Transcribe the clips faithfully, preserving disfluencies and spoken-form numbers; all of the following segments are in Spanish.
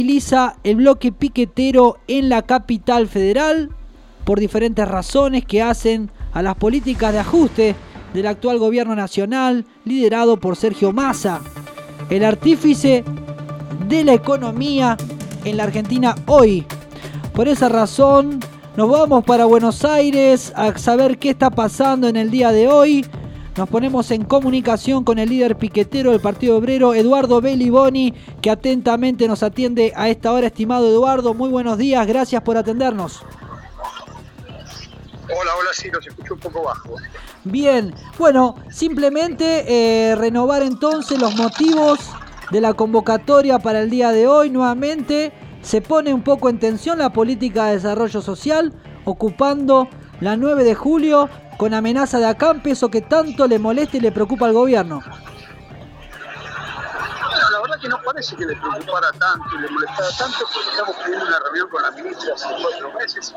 Utiliza el bloque piquetero en la capital federal por diferentes razones que hacen a las políticas de ajuste del actual gobierno nacional liderado por Sergio Massa, el artífice de la economía en la Argentina hoy. Por esa razón nos vamos para Buenos Aires a saber qué está pasando en el día de hoy. Nos ponemos en comunicación con el líder piquetero del Partido Obrero, Eduardo Beliboni, que atentamente nos atiende a esta hora. Estimado Eduardo, muy buenos días, gracias por atendernos. Hola, hola, sí, los escucho un poco bajo. Bien, bueno, simplemente eh, renovar entonces los motivos de la convocatoria para el día de hoy. Nuevamente se pone un poco en tensión la política de desarrollo social, ocupando la nueve de julio con amenaza de acampe, eso que tanto le molesta y le preocupa al gobierno. Bueno, la verdad que no parece que le preocupara tanto y le molestara tanto, porque estamos teniendo una reunión con la ministra hace cuatro meses.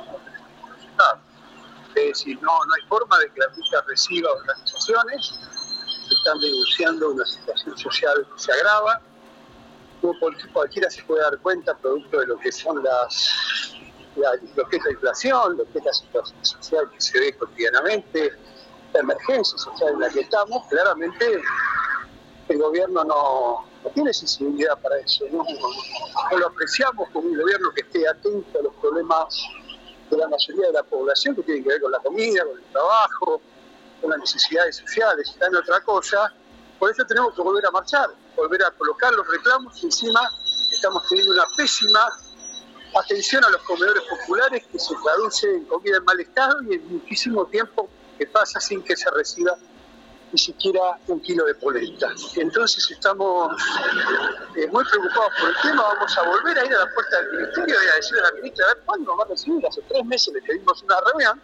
Es decir, no, no hay forma de que la ministra reciba organizaciones que están denunciando una situación social que se agrava. Como cualquiera se puede dar cuenta, producto de lo que son las... La, lo que es la inflación, lo que es la situación social que se ve cotidianamente, la emergencia social en la que estamos, claramente el gobierno no, no tiene sensibilidad para eso, no, no lo apreciamos como un gobierno que esté atento a los problemas de la mayoría de la población que tienen que ver con la comida, con el trabajo, con las necesidades sociales, está en otra cosa. Por eso tenemos que volver a marchar, volver a colocar los reclamos y encima estamos teniendo una pésima atención a los comedores populares que se traduce en comida en mal estado y en muchísimo tiempo que pasa sin que se reciba ni siquiera un kilo de polenta. Entonces estamos eh, muy preocupados por el tema. Vamos a volver a ir a la puerta del ministerio y a decirle a la ministra a ver cuándo nos va a recibir. Hace tres meses le pedimos una reunión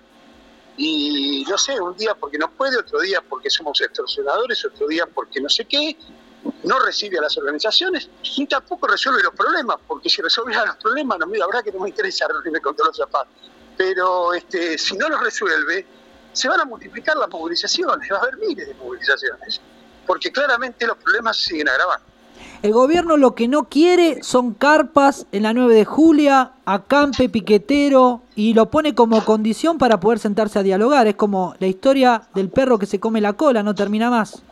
y no sé, un día porque no puede, otro día porque somos extorsionadores, otro día porque no sé qué. No recibe a las organizaciones ni tampoco resuelve los problemas, porque si resolviera los problemas, no, mira, la verdad que no me interesa reunirme con todos los zapatos, pero este, si no los resuelve, se van a multiplicar las movilizaciones, va a haber miles de movilizaciones, porque claramente los problemas se siguen agravando. El gobierno lo que no quiere son carpas en la nueve de julio, acampe piquetero, y lo pone como condición para poder sentarse a dialogar. Es como la historia del perro que se come la cola, no termina más.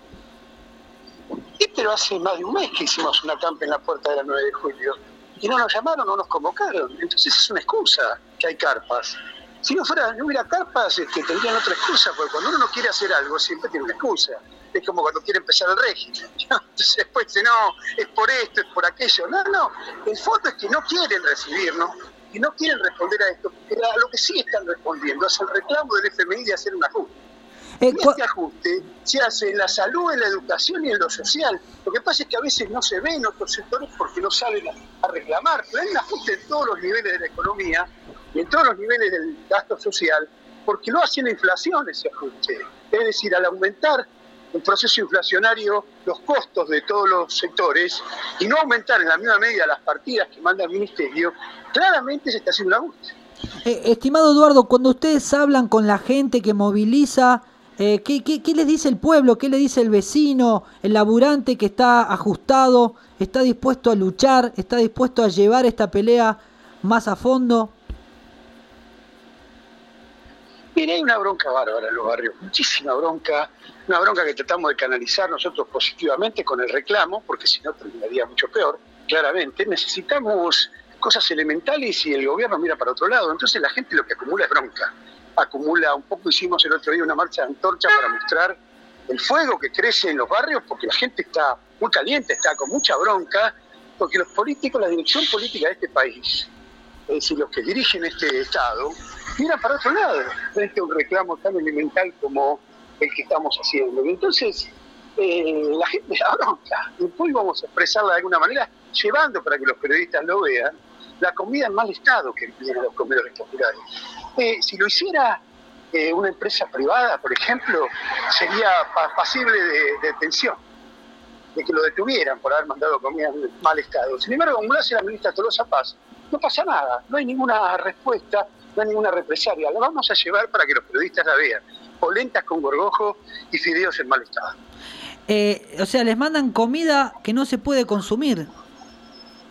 Pero hace más de un mes que hicimos una acampe en la puerta de la nueve de julio y no nos llamaron, no nos convocaron. Entonces es una excusa que hay carpas. Si no fuera, no hubiera carpas, este, tendrían otra excusa, porque cuando uno no quiere hacer algo siempre tiene una excusa. Es como cuando quiere empezar el régimen. Entonces después dice, no, es por esto, es por aquello. No, no, el fondo es que no quieren recibirnos y no quieren responder a esto, porque a lo que sí están respondiendo es el reclamo del F M I de hacer un ajuste. Eh, y este ajuste se hace en la salud, en la educación y en lo social. Lo que pasa es que a veces no se ve en otros sectores porque no saben a, a reclamar, pero hay un ajuste en todos los niveles de la economía y en todos los niveles del gasto social, porque lo hace la inflación ese ajuste. Es decir, al aumentar el proceso inflacionario los costos de todos los sectores y no aumentar en la misma medida las partidas que manda el ministerio, claramente se está haciendo un ajuste. Eh, estimado Eduardo, cuando ustedes hablan con la gente que moviliza, Eh, ¿qué, qué, ¿Qué les dice el pueblo? ¿Qué le dice el vecino? El laburante que está ajustado, está dispuesto a luchar, está dispuesto a llevar esta pelea más a fondo. Mira, hay una bronca bárbara en los barrios, muchísima bronca, una bronca que tratamos de canalizar nosotros positivamente con el reclamo, porque si no terminaría mucho peor, claramente. Necesitamos cosas elementales y el gobierno mira para otro lado, entonces la gente lo que acumula es bronca. Acumula un poco, hicimos el otro día una marcha de antorcha para mostrar el fuego que crece en los barrios, porque la gente está muy caliente, está con mucha bronca, porque los políticos, la dirección política de este país, es decir, los que dirigen este Estado, miran para otro lado, frente a un reclamo tan elemental como el que estamos haciendo. Y entonces, eh, la gente da bronca, y después vamos a expresarla de alguna manera, llevando para que los periodistas lo vean, la comida en mal estado que vienen los comedores populares. Eh, si lo hiciera eh, una empresa privada, por ejemplo, sería pa- pasible de, de detención, de que lo detuvieran por haber mandado comida en mal estado. Sin embargo, como lo hace la ministra Tolosa Paz, no pasa nada, no hay ninguna respuesta, no hay ninguna represalia. La vamos a llevar para que los periodistas la vean. Polentas con gorgojo y fideos en mal estado. Eh, o sea, les mandan comida que no se puede consumir.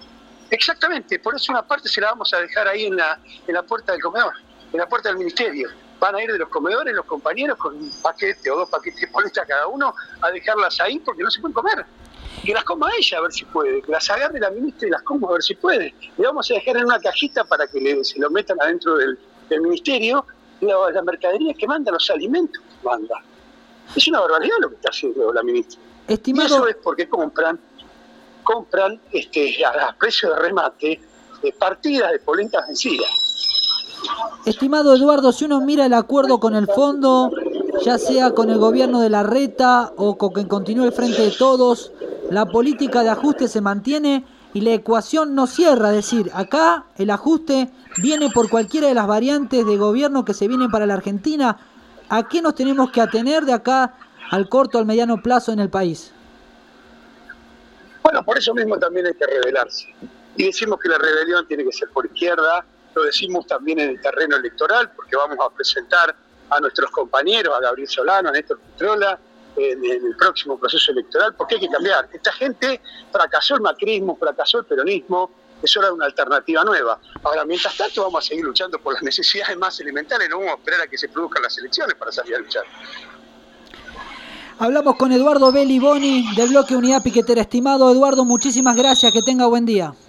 Exactamente, por eso una parte se la vamos a dejar ahí en la, en la puerta del comedor, en la puerta del ministerio. Van a ir de los comedores los compañeros con un paquete o dos paquetes de polenta cada uno a dejarlas ahí porque no se pueden comer. Que las coma ella a ver si puede, que las agarre la ministra y las coma a ver si puede. Le vamos a dejar en una cajita para que le, se lo metan adentro del, del ministerio la, la mercadería que manda, los alimentos que manda. Es una barbaridad lo que está haciendo la ministra. Estimado... Y eso es porque compran, compran este, a, a precio de remate de partidas de polentas vencidas. Estimado Eduardo, si uno mira el acuerdo con el fondo, ya sea con el gobierno de Larreta o con que continúe el Frente de Todos, la política de ajuste se mantiene y la ecuación no cierra. Es decir, acá el ajuste viene por cualquiera de las variantes de gobierno que se vienen para la Argentina. ¿A qué nos tenemos que atener de acá al corto, al mediano plazo en el país? Bueno, por eso mismo también hay que rebelarse. Y decimos que la rebelión tiene que ser por izquierda, lo decimos también en el terreno electoral, porque vamos a presentar a nuestros compañeros, a Gabriel Solano, a Néstor Pitrola, en, en el próximo proceso electoral, porque hay que cambiar. Esta gente fracasó el macrismo, fracasó el peronismo, es hora de una alternativa nueva. Ahora, mientras tanto, vamos a seguir luchando por las necesidades más elementales, no vamos a esperar a que se produzcan las elecciones para salir a luchar. Hablamos con Eduardo Belli Boni del bloque Unidad Piquetera. Estimado Eduardo, muchísimas gracias, que tenga buen día.